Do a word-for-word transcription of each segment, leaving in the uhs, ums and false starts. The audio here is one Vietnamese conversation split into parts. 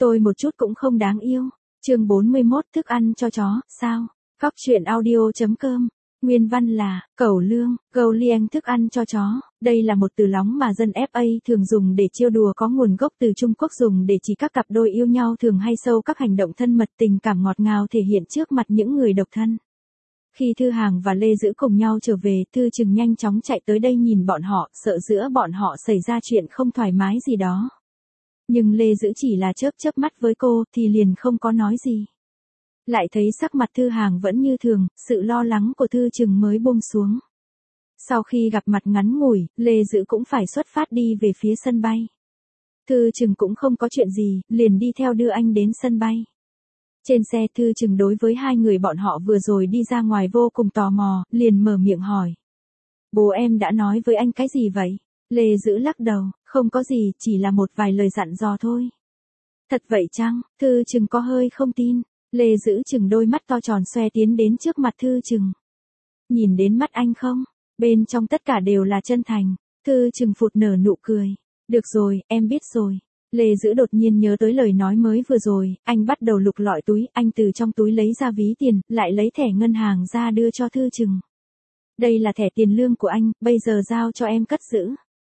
Tôi một chút cũng không đáng yêu. Chương bốn mươi mốt thức ăn cho chó, sao? Góc truyện audio chấm com. Nguyên văn là, cẩu lương, gâu lieng thức ăn cho chó. Đây là một từ lóng mà dân ép a thường dùng để trêu đùa có nguồn gốc từ Trung Quốc, dùng để chỉ các cặp đôi yêu nhau thường hay sâu các hành động thân mật tình cảm ngọt ngào thể hiện trước mặt những người độc thân. Khi Thư Hàng và Lê Dữ cùng nhau trở về, Thư Trừng nhanh chóng chạy tới đây nhìn bọn họ, sợ giữa bọn họ xảy ra chuyện không thoải mái gì đó. Nhưng Lê Dữ chỉ là chớp chớp mắt với cô, thì liền không có nói gì. Lại thấy sắc mặt Thư Hàng vẫn như thường, sự lo lắng của Thư Trừng mới buông xuống. Sau khi gặp mặt ngắn ngủi, Lê Dữ cũng phải xuất phát đi về phía sân bay. Thư Trừng cũng không có chuyện gì, liền đi theo đưa anh đến sân bay. Trên xe, Thư Trừng đối với hai người bọn họ vừa rồi đi ra ngoài vô cùng tò mò, liền mở miệng hỏi. Bố em đã nói với anh cái gì vậy? Lê Dữ lắc đầu, không có gì, chỉ là một vài lời dặn dò thôi. Thật vậy chăng? Thư Trừng có hơi không tin. Lê Dữ chừng đôi mắt to tròn xoe tiến đến trước mặt Thư Trừng. Nhìn đến mắt anh không? Bên trong tất cả đều là chân thành. Thư Trừng phụt nở nụ cười. Được rồi, em biết rồi. Lê Dữ đột nhiên nhớ tới lời nói mới vừa rồi, anh bắt đầu lục lọi túi, anh từ trong túi lấy ra ví tiền, lại lấy thẻ ngân hàng ra đưa cho Thư Trừng. Đây là thẻ tiền lương của anh, bây giờ giao cho em cất giữ.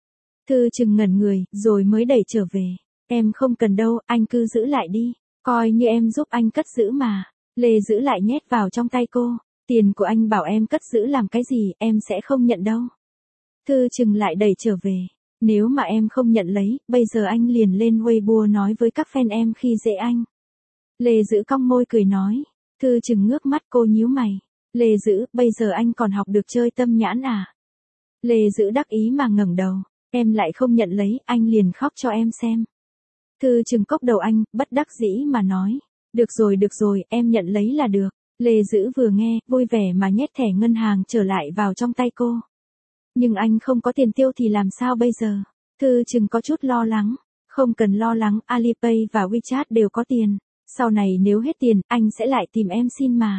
Thư Trừng ngẩn người, rồi mới đẩy trở về. Em không cần đâu, anh cứ giữ lại đi. Coi như em giúp anh cất giữ mà. Lê Dữ lại nhét vào trong tay cô. Tiền của anh bảo em cất giữ làm cái gì, em sẽ không nhận đâu. Thư Trừng lại đẩy trở về. Nếu mà em không nhận lấy, bây giờ anh liền lên Weibo nói với các fan em khi dễ anh. Lê Dữ cong môi cười nói. Thư Trừng ngước mắt, cô nhíu mày. Lê Dữ, bây giờ anh còn học được chơi tâm nhãn à? Lê Dữ đắc ý mà ngẩng đầu. Em lại không nhận lấy, anh liền khóc cho em xem. Thư Trừng cốc đầu anh, bất đắc dĩ mà nói. Được rồi được rồi, em nhận lấy là được. Lê Dữ vừa nghe, vui vẻ mà nhét thẻ ngân hàng trở lại vào trong tay cô. Nhưng anh không có tiền tiêu thì làm sao bây giờ? Thư Trừng có chút lo lắng. Không cần lo lắng, Alipay và WeChat đều có tiền. Sau này nếu hết tiền, anh sẽ lại tìm em xin mà.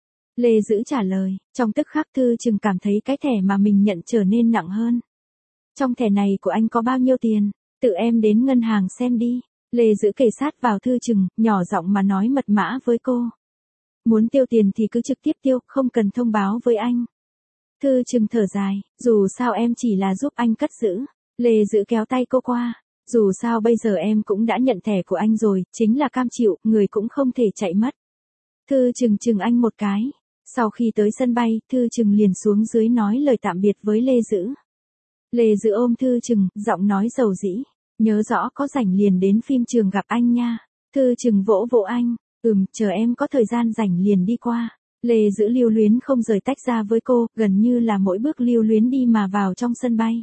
Lê Dữ trả lời. Trong tức khắc Thư Trừng cảm thấy cái thẻ mà mình nhận trở nên nặng hơn. Trong thẻ này của anh có bao nhiêu tiền? Tự em đến ngân hàng xem đi. Lê Dữ kề sát vào Thư Trừng, nhỏ giọng mà nói mật mã với cô. Muốn tiêu tiền thì cứ trực tiếp tiêu, không cần thông báo với anh. Thư Trừng thở dài, dù sao em chỉ là giúp anh cất giữ. Lê Dữ kéo tay cô qua. Dù sao bây giờ em cũng đã nhận thẻ của anh rồi, chính là cam chịu, người cũng không thể chạy mất. Thư Trừng chừng anh một cái. Sau khi tới sân bay, Thư Trừng liền xuống dưới nói lời tạm biệt với Lê Dữ. Lê Dữ ôm Thư Trừng, giọng nói dầu dĩ. Nhớ rõ có rảnh liền đến phim trường gặp anh nha. Thư Trừng vỗ vỗ anh. Ừm, chờ em có thời gian rảnh liền đi qua. Lê Dữ lưu luyến không rời tách ra với cô, gần như là mỗi bước lưu luyến đi mà vào trong sân bay.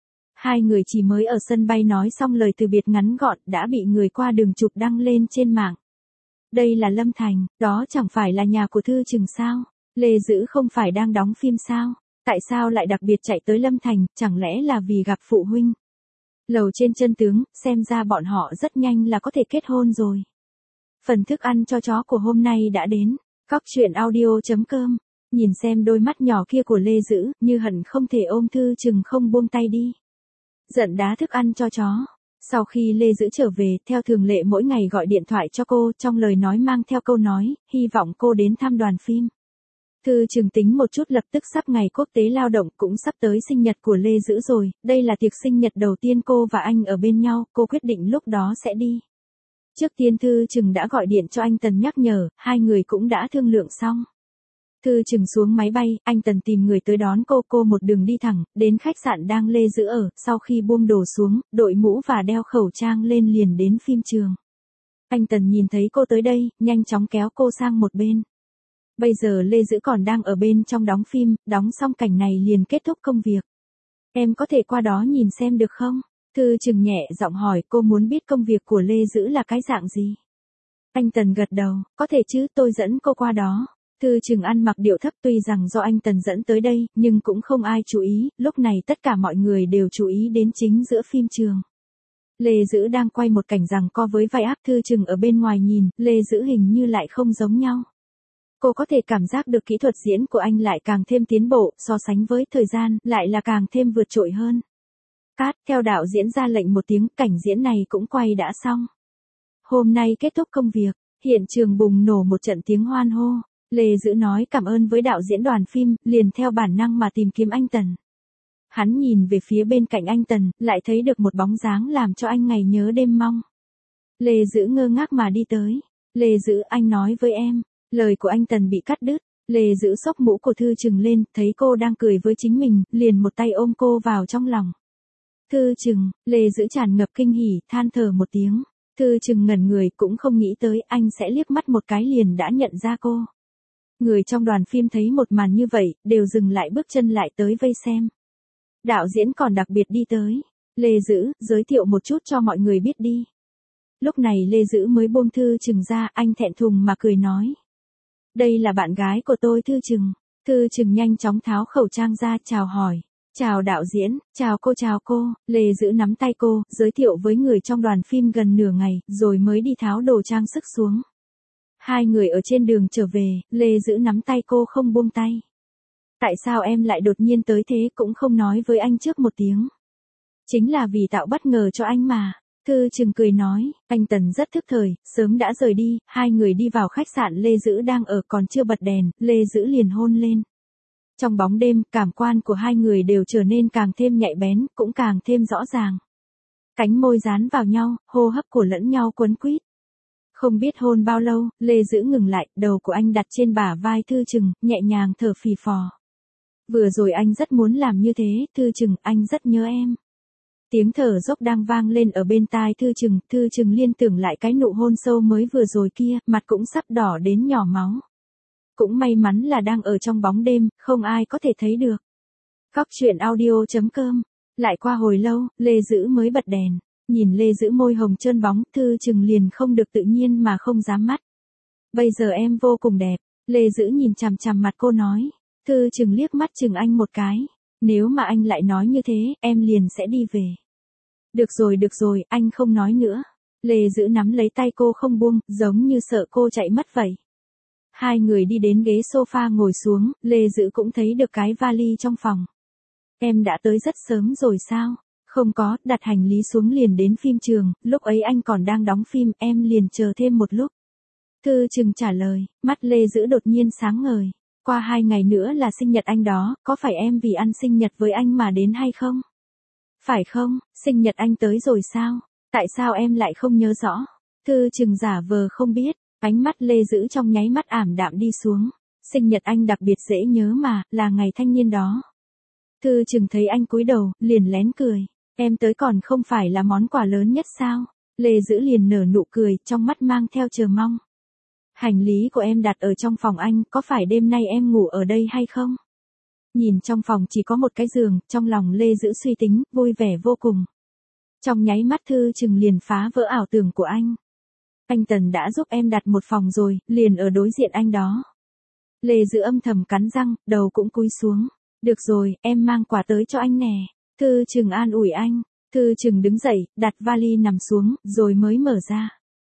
Hai người chỉ mới ở sân bay nói xong lời từ biệt ngắn gọn đã bị người qua đường chụp đăng lên trên mạng. Đây là Lâm Thành, đó chẳng phải là nhà của Thư Trừng sao? Lê Dữ không phải đang đóng phim sao? Tại sao lại đặc biệt chạy tới Lâm Thành, chẳng lẽ là vì gặp phụ huynh? Lầu trên chân tướng, xem ra bọn họ rất nhanh là có thể kết hôn rồi. Phần thức ăn cho chó của hôm nay đã đến. Góc truyện audio chấm com. Nhìn xem đôi mắt nhỏ kia của Lê Dữ, như hận không thể ôm Thư Trừng không buông tay đi. Giận đá thức ăn cho chó. Sau khi Lê Dữ trở về, theo thường lệ mỗi ngày gọi điện thoại cho cô, trong lời nói mang theo câu nói, hy vọng cô đến thăm đoàn phim. Thư Trừng tính một chút, lập tức sắp ngày quốc tế lao động, cũng sắp tới sinh nhật của Lê Dữ rồi, đây là tiệc sinh nhật đầu tiên cô và anh ở bên nhau, cô quyết định lúc đó sẽ đi. Trước tiên Thư Trừng đã gọi điện cho anh Tần nhắc nhở, hai người cũng đã thương lượng xong. Thư Trừng xuống máy bay, anh Tần tìm người tới đón cô, cô một đường đi thẳng, đến khách sạn đang Lê Dữ ở, sau khi buông đồ xuống, đội mũ và đeo khẩu trang lên liền đến phim trường. Anh Tần nhìn thấy cô tới đây, nhanh chóng kéo cô sang một bên. Bây giờ Lê Dữ còn đang ở bên trong đóng phim, đóng xong cảnh này liền kết thúc công việc. Em có thể qua đó nhìn xem được không? Thư Trừng nhẹ giọng hỏi, cô muốn biết công việc của Lê Dữ là cái dạng gì? Anh Tần gật đầu, có thể chứ, tôi dẫn cô qua đó. Thư Trừng ăn mặc điệu thấp, tuy rằng do anh Tần dẫn tới đây, nhưng cũng không ai chú ý, lúc này tất cả mọi người đều chú ý đến chính giữa phim trường. Lê Dữ đang quay một cảnh giằng co với vai ác, Thư Trừng ở bên ngoài nhìn, Lê Dữ hình như lại không giống nhau. Cô có thể cảm giác được kỹ thuật diễn của anh lại càng thêm tiến bộ, so sánh với thời gian, lại là càng thêm vượt trội hơn. Cát, theo đạo diễn ra lệnh một tiếng, cảnh diễn này cũng quay đã xong. Hôm nay kết thúc công việc, hiện trường bùng nổ một trận tiếng hoan hô. Lê Dữ nói cảm ơn với đạo diễn đoàn phim, liền theo bản năng mà tìm kiếm anh Tần. Hắn nhìn về phía bên cạnh anh Tần, lại thấy được một bóng dáng làm cho anh ngày nhớ đêm mong. Lê Dữ ngơ ngác mà đi tới. Lê Dữ, anh nói với em. Lời của anh Tần bị cắt đứt. Lê Dữ xốc mũ của Thư Trừng lên, thấy cô đang cười với chính mình, liền một tay ôm cô vào trong lòng. Thư Trừng, Lê Dữ tràn ngập kinh hỉ, than thở một tiếng. Thư Trừng ngẩn người, cũng không nghĩ tới anh sẽ liếc mắt một cái liền đã nhận ra cô. Người trong đoàn phim thấy một màn như vậy, đều dừng lại bước chân lại tới vây xem. Đạo diễn còn đặc biệt đi tới. Lê Dữ, giới thiệu một chút cho mọi người biết đi. Lúc này Lê Dữ mới buông Thư Trừng ra, anh thẹn thùng mà cười nói. Đây là bạn gái của tôi Thư Trừng. Thư Trừng nhanh chóng tháo khẩu trang ra, chào hỏi. Chào đạo diễn, chào cô chào cô. Lê Dữ nắm tay cô, giới thiệu với người trong đoàn phim gần nửa ngày, rồi mới đi tháo đồ trang sức xuống. Hai người ở trên đường trở về, Lê Dữ nắm tay cô không buông tay. Tại sao em lại đột nhiên tới thế cũng không nói với anh trước một tiếng? Chính là vì tạo bất ngờ cho anh mà. Thư Trừng cười nói, anh Tần rất thức thời, sớm đã rời đi, hai người đi vào khách sạn Lê Dữ đang ở còn chưa bật đèn, Lê Dữ liền hôn lên. Trong bóng đêm, cảm quan của hai người đều trở nên càng thêm nhạy bén, cũng càng thêm rõ ràng. Cánh môi dán vào nhau, hô hấp của lẫn nhau quấn quýt. Không biết hôn bao lâu, Lê Dữ ngừng lại, đầu của anh đặt trên bả vai Thư Trừng, nhẹ nhàng thở phì phò. Vừa rồi anh rất muốn làm như thế, Thư Trừng, anh rất nhớ em. Tiếng thở dốc đang vang lên ở bên tai Thư Trừng, Thư Trừng liên tưởng lại cái nụ hôn sâu mới vừa rồi kia, mặt cũng sắp đỏ đến nhỏ máu. Cũng may mắn là đang ở trong bóng đêm, không ai có thể thấy được. Góc truyện audio chấm com. Lại qua hồi lâu, Lê Dữ mới bật đèn. Nhìn Lê Dữ môi hồng trơn bóng, Thư Trừng liền không được tự nhiên mà không dám mắt. Bây giờ em vô cùng đẹp. Lê Dữ nhìn chằm chằm mặt cô nói. Thư Trừng liếc mắt chừng anh một cái. Nếu mà anh lại nói như thế, em liền sẽ đi về. Được rồi được rồi, anh không nói nữa. Lê Dữ nắm lấy tay cô không buông, giống như sợ cô chạy mất vậy. Hai người đi đến ghế sofa ngồi xuống, Lê Dữ cũng thấy được cái vali trong phòng. Em đã tới rất sớm rồi sao? Không có, đặt hành lý xuống liền đến phim trường, lúc ấy anh còn đang đóng phim, em liền chờ thêm một lúc. Thư Trừng trả lời, mắt Lê Dữ đột nhiên sáng ngời. Qua hai ngày nữa là sinh nhật anh đó, có phải em vì ăn sinh nhật với anh mà đến hay không? Phải không, sinh nhật anh tới rồi sao? Tại sao em lại không nhớ rõ? Thư Trừng giả vờ không biết, ánh mắt Lê Dữ trong nháy mắt ảm đạm đi xuống. Sinh nhật anh đặc biệt dễ nhớ mà, là ngày thanh niên đó. Thư Trừng thấy anh cúi đầu, liền lén cười. Em tới còn không phải là món quà lớn nhất sao? Lê Dữ liền nở nụ cười, trong mắt mang theo chờ mong. Hành lý của em đặt ở trong phòng anh, có phải đêm nay em ngủ ở đây hay không? Nhìn trong phòng chỉ có một cái giường, trong lòng Lê Dữ suy tính, vui vẻ vô cùng. Trong nháy mắt Thư Trừng liền phá vỡ ảo tưởng của anh. Anh Tần đã giúp em đặt một phòng rồi, liền ở đối diện anh đó. Lê Dữ âm thầm cắn răng, đầu cũng cúi xuống. Được rồi, em mang quà tới cho anh nè. Thư Trừng an ủi anh. Thư Trừng đứng dậy, đặt vali nằm xuống, rồi mới mở ra.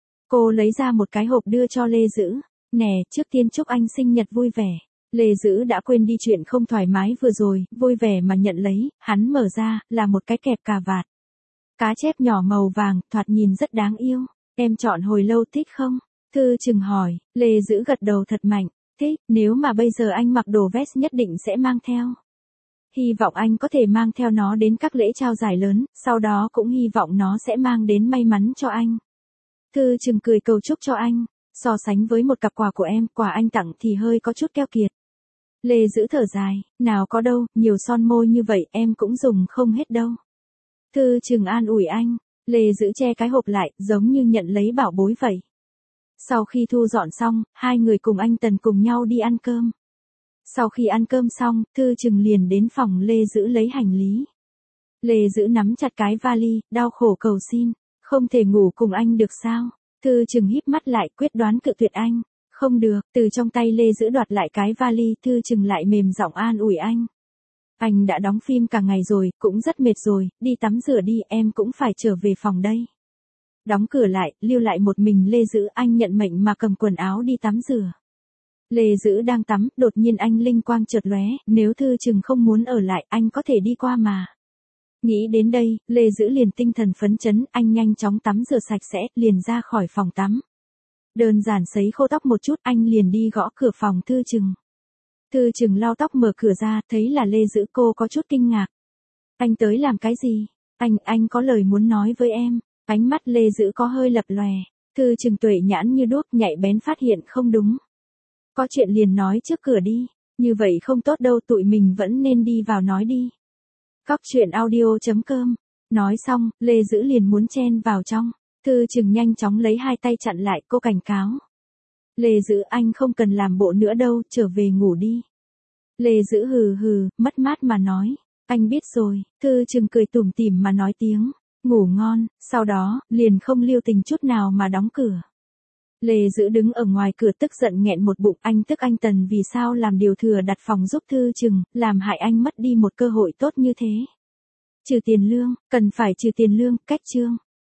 Cô lấy ra một cái hộp đưa cho Lê Dữ. Nè, trước tiên chúc anh sinh nhật vui vẻ. Lê Dữ đã quên đi chuyện không thoải mái vừa rồi, vui vẻ mà nhận lấy, hắn mở ra, là một cái kẹp cà vạt. Cá chép nhỏ màu vàng, thoạt nhìn rất đáng yêu. Em chọn hồi lâu thích không? Thư Trừng hỏi, Lê Dữ gật đầu thật mạnh. Thích, nếu mà bây giờ anh mặc đồ vest nhất định sẽ mang theo. Hy vọng anh có thể mang theo nó đến các lễ trao giải lớn, sau đó cũng hy vọng nó sẽ mang đến may mắn cho anh. Thư Trừng cười cầu chúc cho anh. So sánh với một cặp quà của em, quà anh tặng thì hơi có chút keo kiệt. Lê Dữ thở dài, nào có đâu, nhiều son môi như vậy em cũng dùng không hết đâu. Thư Trừng an ủi anh. Lê Dữ che cái hộp lại, giống như nhận lấy bảo bối vậy. Sau khi thu dọn xong, hai người cùng anh Tần cùng nhau đi ăn cơm. Sau khi ăn cơm xong, Thư Trừng liền đến phòng Lê Dữ lấy hành lý. Lê Dữ nắm chặt cái vali, đau khổ cầu xin. Không thể ngủ cùng anh được sao? Thư Trừng híp mắt lại, quyết đoán cự tuyệt anh. Không được, từ trong tay Lê Dữ đoạt lại cái vali, Thư Trừng lại mềm giọng an ủi anh. Anh đã đóng phim cả ngày rồi, cũng rất mệt rồi, đi tắm rửa đi, em cũng phải trở về phòng đây. Đóng cửa lại, lưu lại một mình Lê Dữ, anh nhận mệnh mà cầm quần áo đi tắm rửa. Lê Dữ đang tắm, đột nhiên anh linh quang chợt lóe, nếu Thư Trừng không muốn ở lại, anh có thể đi qua mà. Nghĩ đến đây, Lê Dữ liền tinh thần phấn chấn, anh nhanh chóng tắm rửa sạch sẽ, liền ra khỏi phòng tắm. Đơn giản sấy khô tóc một chút, anh liền đi gõ cửa phòng Thư Trừng. Thư Trừng lau tóc mở cửa ra, thấy là Lê Dữ, cô có chút kinh ngạc. Anh tới làm cái gì? Anh, anh có lời muốn nói với em. Ánh mắt Lê Dữ có hơi lập lòe. Thư Trừng tuệ nhãn như đuốc, nhạy bén phát hiện không đúng. Có chuyện liền nói trước cửa đi. Như vậy không tốt đâu, tụi mình vẫn nên đi vào nói đi. Cóc truyện audio chấm com. Nói xong, Lê Dữ liền muốn chen vào trong. Thư Trừng nhanh chóng lấy hai tay chặn lại, cô cảnh cáo. Lê Dữ, anh không cần làm bộ nữa đâu, trở về ngủ đi. Lê Dữ hừ hừ, mất mát mà nói. Anh biết rồi. Thư Trừng cười tủm tỉm mà nói tiếng ngủ ngon, sau đó, liền không lưu tình chút nào mà đóng cửa. Lê Dữ đứng ở ngoài cửa tức giận nghẹn một bụng, anh tức anh Tần vì sao làm điều thừa đặt phòng giúp Thư Trừng, làm hại anh mất đi một cơ hội tốt như thế. Trừ tiền lương, cần phải trừ tiền lương, cách chương.